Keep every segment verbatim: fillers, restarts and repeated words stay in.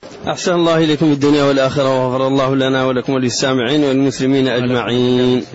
أحسن الله إليكم الدنيا والآخرة، وغفر الله لنا ولكم وللسامعين والمسلمين أجمعين.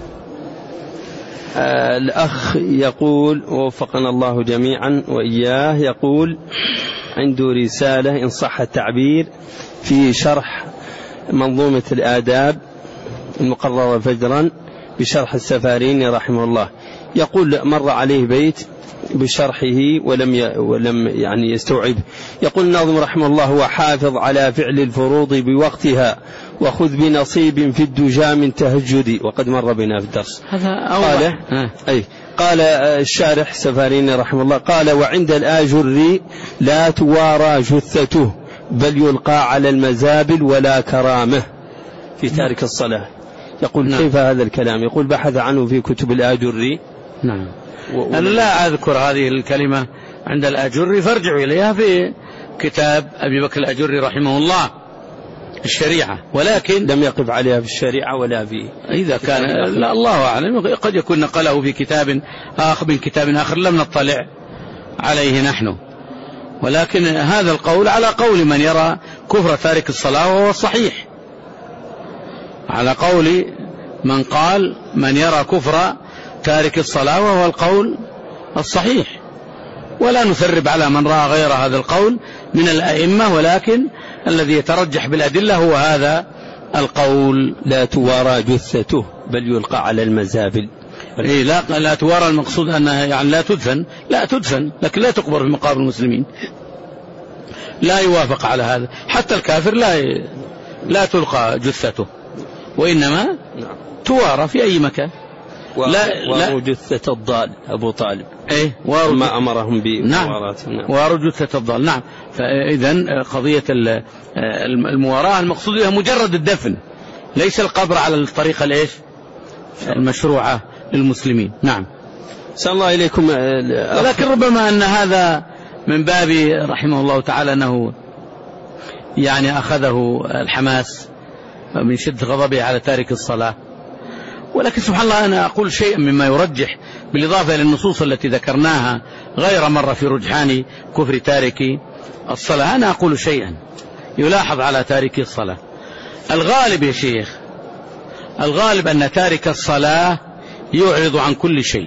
آه الأخ يقول ووفقنا الله جميعا وإياه، يقول عنده رسالة إن صح التعبير في شرح منظومة الآداب المقررة فجرا بشرح السفاريني رحمه الله. يقول مر عليه بيت بشرحه ولم ي... ولم يعني يستوعب. يقول الناظم رحمه الله: هو حافظ على فعل الفروض بوقتها وخذ بنصيب في الدجى من تهجدي. وقد مر بنا في الدرس هذا. قال أي قال الشارح سفاريني رحمه الله قال: وعند الآجر لا توارى جثته بل يلقى على المزابل ولا كرامه في تارك الصلاة. يقول نعم. كيف هذا الكلام؟ يقول بحث عنه في كتب الآجري. نعم. أنا لا أذكر هذه الكلمة عند الآجري، فارجعوا إليها في كتاب أبي بكر الآجري رحمه الله الشريعة، ولكن لم يقف عليها في الشريعة ولا في إذا كان لا الله أعلم، قد يكون نقله في كتاب آخر من كتاب آخر لم نطلع عليه نحن. ولكن هذا القول على قول من يرى كفر تارك الصلاة وهو الصحيح، على قول من قال من يرى كفر تارك الصلاة وهو القول الصحيح، ولا نثرب على من رأى غير هذا القول من الأئمة، ولكن الذي يترجح بالأدلة هو هذا القول. لا توارى جثته بل يلقى على المزابل. إيه لا, لا توارى، المقصود أنها يعني لا تدفن، لا تدفن لكن لا تقبر في مقابر المسلمين، لا يوافق على هذا. حتى الكافر لا لا تلقى جثته، وإنما توارى في أي مكان. واروا جثة الضال أبو طالب إيه ما أمرهم بمواراة. نعم. واروا جثة الضال. نعم. فإذن قضية المواراة المقصود بها مجرد الدفن، ليس القبر على الطريقة الإيش المشروعة للمسلمين. نعم. سأل الله إليكم. ولكن ربما أن هذا من باب رحمه الله تعالى أنه يعني أخذه الحماس من شدة غضبه على تارك الصلاة. ولكن سبحان الله أنا أقول شيئا مما يرجح بالإضافة إلى النصوص التي ذكرناها غير مرة في رجحان كفر تارك الصلاة. أنا أقول شيئا يلاحظ على تارك الصلاة. الغالب يا شيخ، الغالب أن تارك الصلاة يعرض عن كل شيء،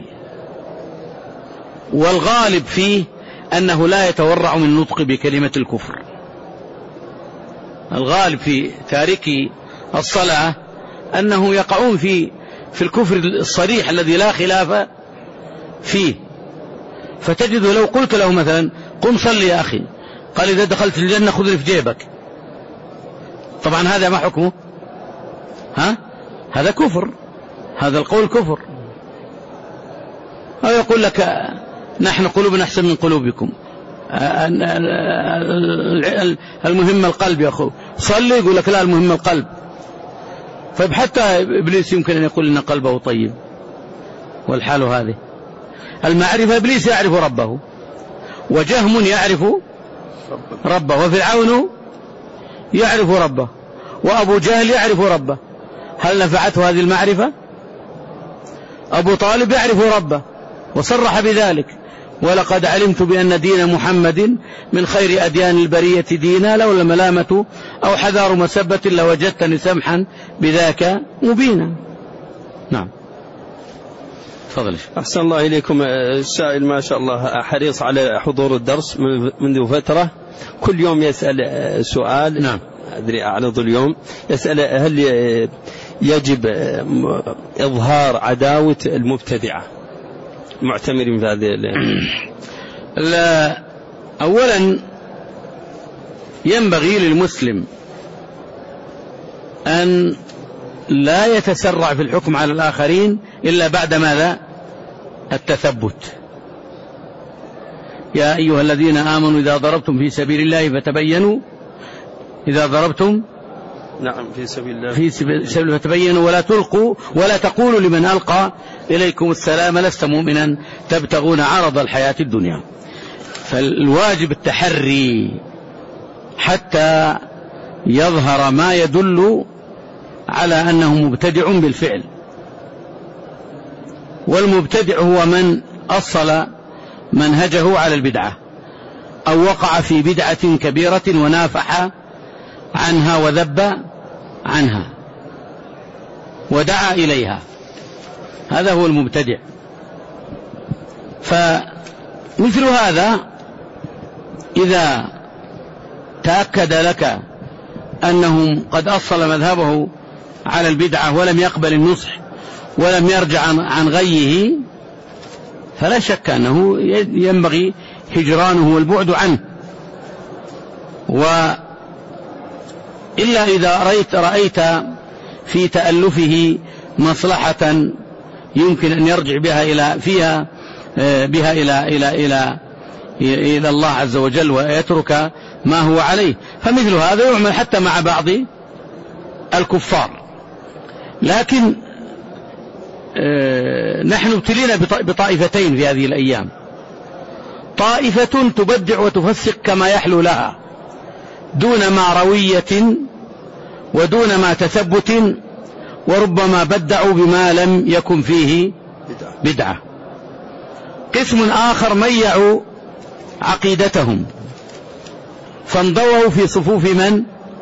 والغالب فيه أنه لا يتورع من النطق بكلمة الكفر. الغالب في تارك الصلاة أنه يقعون في في الكفر الصريح الذي لا خلاف فيه. فتجد لو قلت له مثلا قم صلي يا أخي، قال إذا دخلت الجنة خذ لي في جيبك، طبعا هذا ما حكمه؟ ها؟ هذا كفر، هذا القول كفر. أو يقول لك نحن قلوبنا أحسن من قلوبكم، المهم القلب يا أخو، صلي، يقول لك لا المهم القلب. فحتى إبليس يمكن أن يقول إن قلبه طيب، والحال هذه. المعرفة إبليس يعرف ربه، وجهم يعرف ربه، وفرعون يعرف ربه، وأبو جهل يعرف ربه. هل نفعته هذه المعرفة؟ أبو طالب يعرف ربه وصرح بذلك: ولقد علمت بأن دين محمد من خير أديان البرية دينا، لولا الملامة أو حذار مسبة لوجدتني سمحا بذاك مبينا. نعم. تفضل. أحسن الله إليكم. السائل ما شاء الله حريص على حضور الدرس منذ فترة، كل يوم يسأل سؤال. نعم. أدري أعرض اليوم، يسأل هل يجب إظهار عداوة المبتدعة معتمرين في هذه؟ لا، أولا ينبغي للمسلم أن لا يتسرع في الحكم على الآخرين إلا بعد ماذا؟ التثبت. يا أيها الذين آمنوا إذا ضربتم في سبيل الله فتبينوا، إذا ضربتم نعم في سبيل الله في سبيل فتبينوا ولا تلقوا ولا تقولوا لمن ألقى إليكم السلام لست مؤمنا تبتغون عرض الحياة الدنيا. فالواجب التحري حتى يظهر ما يدل على أنه مبتدع بالفعل. والمبتدع هو من أصل منهجه على البدعة، أو وقع في بدعة كبيرة ونافح عنها وذب عنها ودعا إليها، هذا هو المبتدع. فمثل هذا إذا تأكد لك أنه قد أصل مذهبه على البدعة ولم يقبل النصح ولم يرجع عن غيه، فلا شك أنه ينبغي هجرانه والبعد عنه. وإلا إذا رأيت, رأيت في تألفه مصلحة يمكن أن يرجع بها إلى فيها بها إلى إلى إلى إلى الله عز وجل ويترك ما هو عليه، فمثل هذا يعمل حتى مع بعض الكفار. لكن نحن ابتلينا بطائفتين في هذه الأيام، طائفة تبدع وتفسق كما يحلو لها دون ما روية ودون ما تثبت، وربما بدعوا بما لم يكن فيه بدعة. قسم آخر ميعوا عقيدتهم فانضووا في صفوف من؟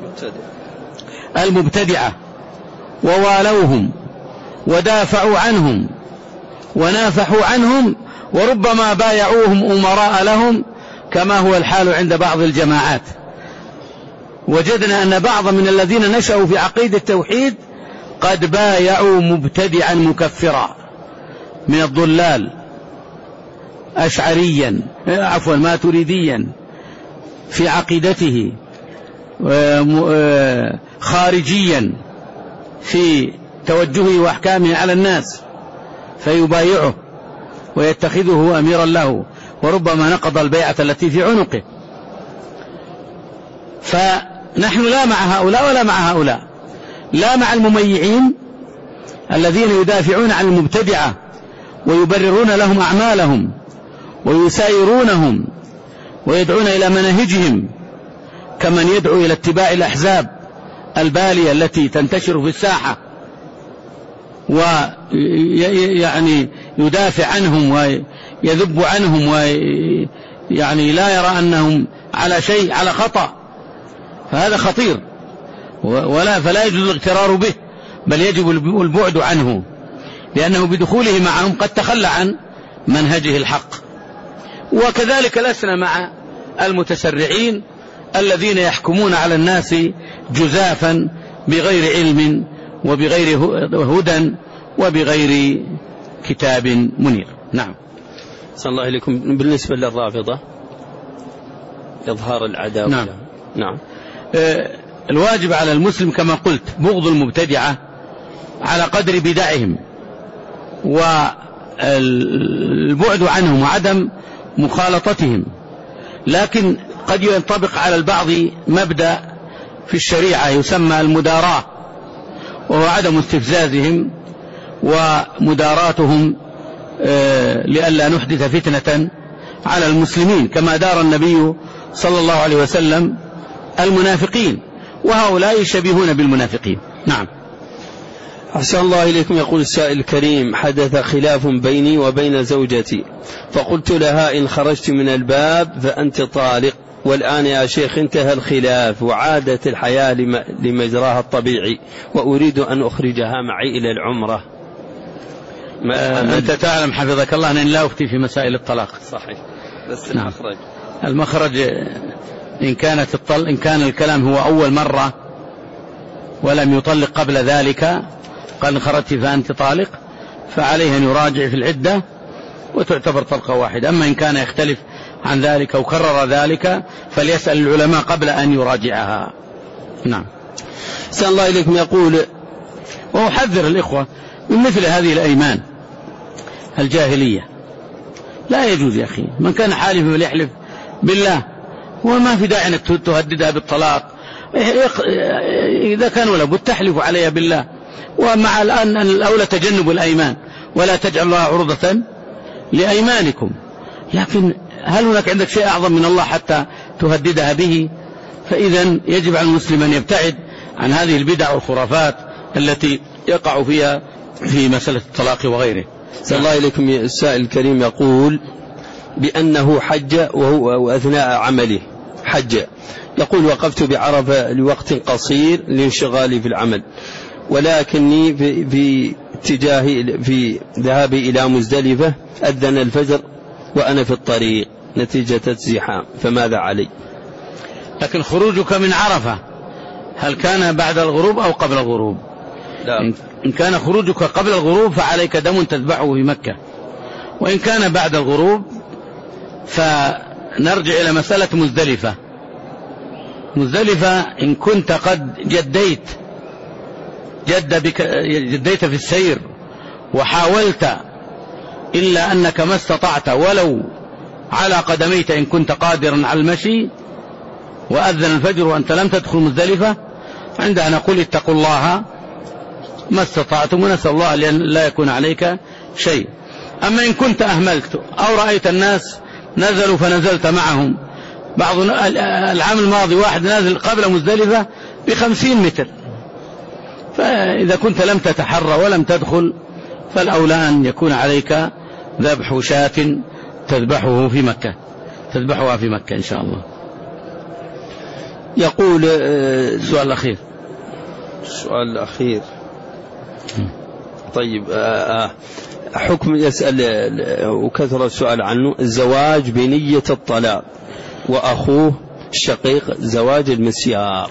المبتدعة، ووالوهم ودافعوا عنهم ونافحوا عنهم، وربما بايعوهم أمراء لهم، كما هو الحال عند بعض الجماعات. وجدنا أن بعض من الذين نشأوا في عقيدة التوحيد قد بايعوا مبتدعا مكفرا من الضلال، أشعريا عفوا ماتريديا في عقيدته، خارجيا في توجهه وأحكامه على الناس، فيبايعه ويتخذه أميرا له، وربما نقض البيعة التي في عنقه. فنحن لا مع هؤلاء ولا مع هؤلاء، لا مع المميعين الذين يدافعون عن المبتدعة ويبررون لهم أعمالهم ويسايرونهم ويدعون إلى مناهجهم، كمن يدعو إلى اتباع الأحزاب البالية التي تنتشر في الساحة، ويعني يدافع عنهم ويذب عنهم، ويعني لا يرى أنهم على شيء، على خطأ. فهذا خطير، ولا فلا يجوز الاغترار به، بل يجب البعد عنه، لأنه بدخوله معهم قد تخلى عن منهجه الحق. وكذلك لسنا مع المتسرعين الذين يحكمون على الناس جزافا بغير علم وبغير هدى وبغير كتاب منير. نعم. صلى الله عليكم. بالنسبة للرافضة إظهار العداوة. نعم. نعم. الواجب على المسلم كما قلت بغض المبتدعة على قدر بدعهم، والبعد عنهم وعدم مخالطتهم. لكن قد ينطبق على البعض مبدأ في الشريعة يسمى المداراة، وهو عدم استفزازهم ومداراتهم لئلا نحدث فتنة على المسلمين، كما دار النبي صلى الله عليه وسلم المنافقين، وهؤلاء يشبهون بالمنافقين. نعم. أحسن الله إليكم. يقول السائل الكريم: حدث خلاف بيني وبين زوجتي، فقلت لها إن خرجت من الباب فأنت طالق، والآن يا شيخ انتهى الخلاف وعادت الحياة لمجراها الطبيعي، وأريد أن أخرجها معي إلى العمرة. آه أنت تعلم حفظك الله أن لا أفتي في مسائل الطلاق. صحيح، بس نعم. المخرج المخرج إن كانت الطل... إن كان الكلام هو أول مرة ولم يطلق قبل ذلك، قال خرجت فأنت طالق، فعليه أن يراجع في العدة وتعتبر طلقة واحدة. أما إن كان يختلف عن ذلك وكرر ذلك فليسأل العلماء قبل أن يراجعها. نعم. أحسن الله إليكم. يقول: وأحذر الإخوة من مثل هذه الأيمان الجاهلية، لا يجوز يا أخي. من كان حالف فليحلف بالله، وما في داعي أنك تهددها بالطلاق. إذا كان ولا بد تحلف عليها بالله، ومع الآن الأولى تجنب الأيمان، ولا تجعل الله عرضة لأيمانكم. لكن هل هناك عندك شيء أعظم من الله حتى تهددها به؟ فإذا يجب على المسلم أن يبتعد عن هذه البدع والخرافات التي يقع فيها في مسألة الطلاق وغيره. صلى الله عليكم. السائل الكريم يقول بأنه حج وهو وأثناء عمله حج، يقول وقفت بعرفة لوقت قصير لانشغالي في العمل، ولكني في, في اتجاهي في ذهابي إلى مزدلفة أذن الفجر وأنا في الطريق نتيجة الزحام، فماذا علي؟ لكن خروجك من عرفة هل كان بعد الغروب أو قبل الغروب؟ لا. إن كان خروجك قبل الغروب فعليك دم تذبحه في مكة، وإن كان بعد الغروب فنرجع إلى مسألة مزدلفة. مزدلفة إن كنت قد جديت جد بك جديت في السير وحاولت إلا أنك ما استطعت ولو على قدميك إن كنت قادرا على المشي، وأذن الفجر وأنت لم تدخل مزدلفة، عندها نقول اتقوا الله ما استطعتم، ونسأل الله لأن لا يكون عليك شيء. أما إن كنت أهملت أو رأيت الناس نزلوا فنزلت معهم، بعض العام الماضي واحد نازل قبل مزدلفة بخمسين متر، فإذا كنت لم تتحرى ولم تدخل فالأولى أن يكون عليك ذبح شاة تذبحه في مكة تذبحها في مكة إن شاء الله. يقول السؤال الأخير السؤال الأخير طيب آه حكم يسأل وكثر السؤال عنه، الزواج بنية الطلاق وأخوه الشقيق زواج المسيار.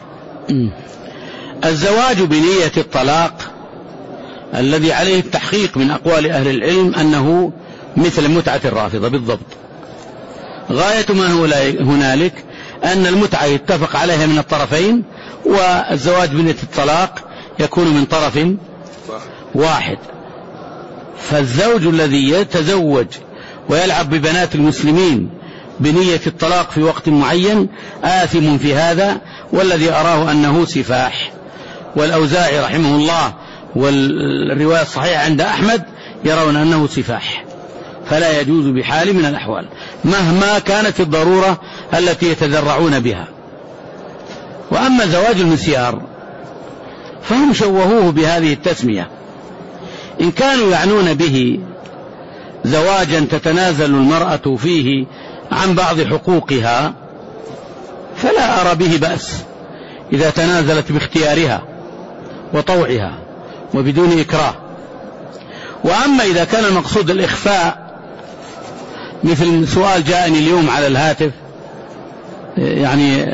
الزواج بنية الطلاق الذي عليه التحقيق من أقوال أهل العلم أنه مثل متعة الرافضة بالضبط. غاية ما هو هنالك أن المتعة يتفق عليها من الطرفين، والزواج بنية الطلاق يكون من طرف واحد. فالزوج الذي يتزوج ويلعب ببنات المسلمين بنية الطلاق في وقت معين آثم في هذا، والذي أراه أنه سفاح. والأوزاعي رحمه الله والرواية الصحيحة عند أحمد يرون أنه سفاح، فلا يجوز بحال من الأحوال مهما كانت الضرورة التي يتذرعون بها. وأما زواج المسيار فهم شوهوه بهذه التسمية، إن كانوا يعنون به زواجا تتنازل المرأة فيه عن بعض حقوقها فلا أرى به بأس إذا تنازلت باختيارها وطوعها وبدون إكراه. وأما إذا كان المقصود الإخفاء، مثل سؤال جاءني اليوم على الهاتف، يعني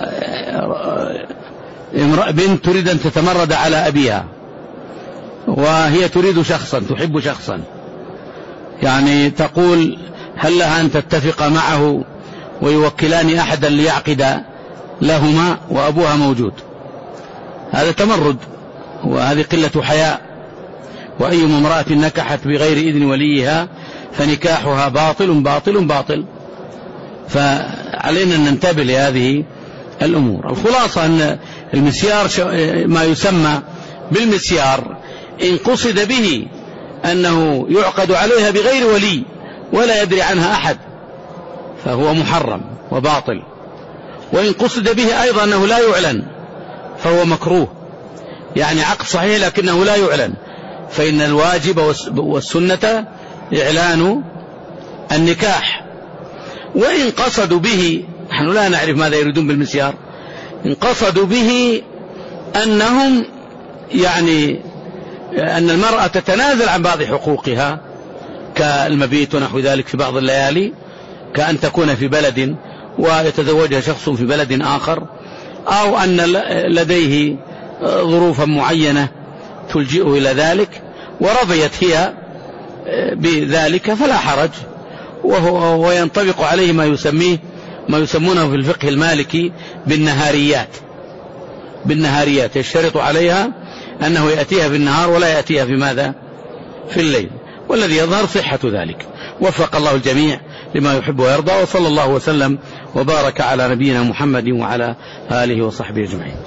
بنت تريد أن تتمرد على أبيها وهي تريد شخصا تحب شخصا، يعني تقول هل لها أن تتفق معه ويوكلان أحدا ليعقد لهما وأبوها موجود؟ هذا تمرد وهذه قلة حياء. وأي امرأة نكحت بغير إذن وليها فنكاحها باطل باطل باطل. فعلينا أن ننتبه لهذه الأمور. الخلاصة أن المسيار ما يسمى بالمسيار إن قصد به أنه يعقد عليها بغير ولي ولا يدري عنها أحد فهو محرم وباطل، وإن قصد به أيضا أنه لا يعلن فهو مكروه، يعني عقد صحيح لكنه لا يعلن، فإن الواجب والسنة إعلان النكاح. وإن قصدوا به، نحن لا نعرف ماذا يريدون بالمسيار، إن قصدوا به أنهم يعني أن المرأة تتنازل عن بعض حقوقها كالمبيت ونحو ذلك في بعض الليالي، كأن تكون في بلد ويتزوجها شخص في بلد آخر، أو أن لديه ظروفا معينة تلجئه إلى ذلك ورضيت هي بذلك فلا حرج، وهو وينطبق عليه ما يسميه ما يسمونه في الفقه المالكي بالنهاريات. بالنهاريات يشترط عليها أنه يأتيها في النهار ولا يأتيها في ماذا؟ في الليل، والذي يظهر صحة ذلك. وفق الله الجميع لما يحب ويرضى، وصلى الله وسلم وبارك على نبينا محمد وعلى آله وصحبه أجمعين.